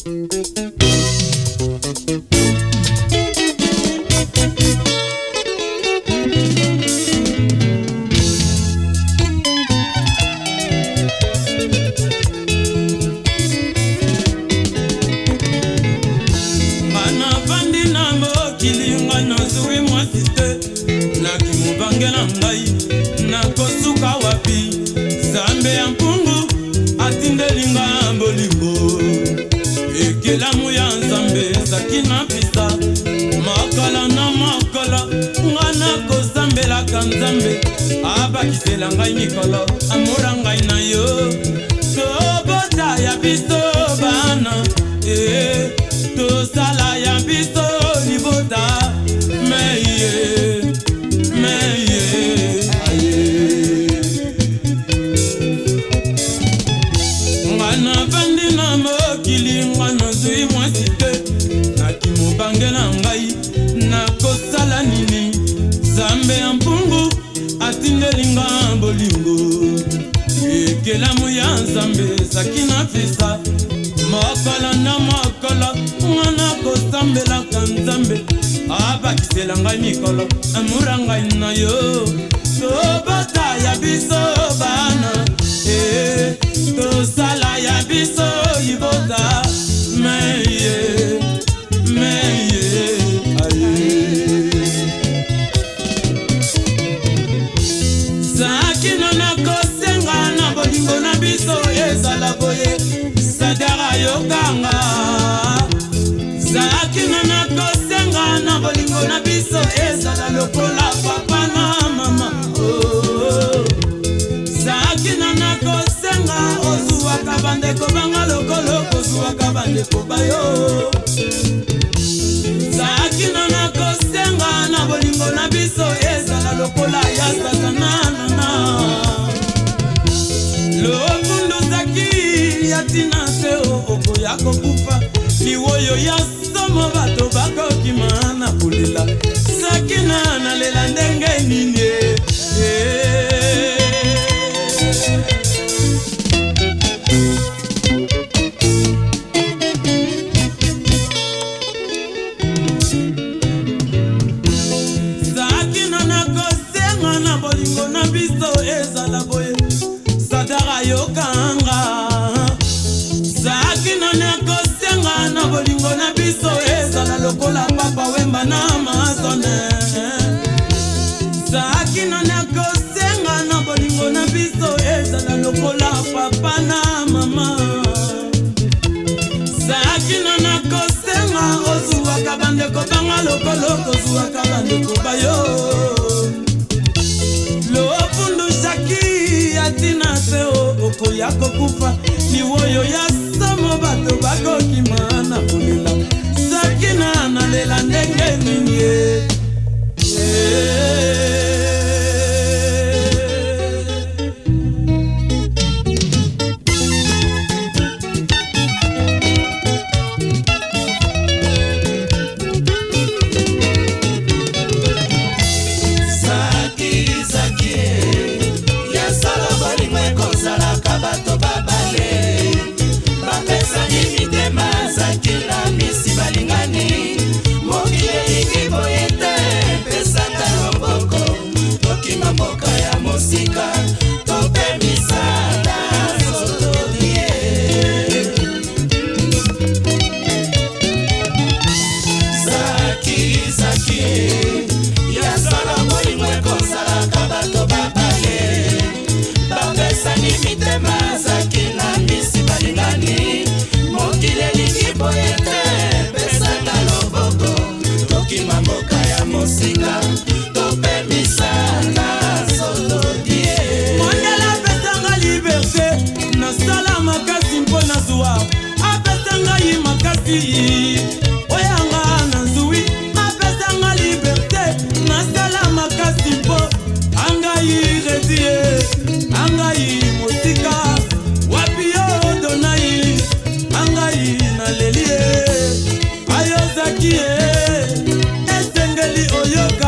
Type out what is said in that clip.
Nzambe abakisela ngai mikolo amora ngai na yo tobota ya biso bana tosala ya biso libota meye ngana bandi na mokili ngana zui mwasi te nakimobangela ngai nakosala nini Zambe ya mpungu atindelinga bolingo ekelamu ya Nzambe sakina fisa mokolo na mokolo ngana kosambelaka Nzambe abakisela ngai mikolo amura ngai na yo tobota ya biso bana tosala ya biso libota meye ezala boye sadara yokanga zakina na kosenga na bolingo na biso ezala lokola papa na mama zakina na kosenga ozuwaka bandeko banga lokolo kozuwaka bandeko bayo zakina na kosenga na bolingo na biso ezala lokola ya satanana yatina te okoya kokufa liwoyo ya somo bato bakokima na kolela sakina nalela ndenge nini sakina nakosenga na bolingo na biso ezala boye sadara yokanga na bolingo na biso ezala lokola papa wemba na mazone sakina na kosenga na bolingo na biso ezala lokola papa na mama sakina na kosenga ozuwaka bandeko banga lokolo kozuwaka bandeko bayo lofundu shaki atina te okoya kokufa liwoyo ya somo bato bakokima na kolela sakina nalela ndenge nini oyanga na nzui apesanga liberté nasala makasi mpo angai redie angai motika wapi yo donai angai nalelie ayozakie esengeli oyoka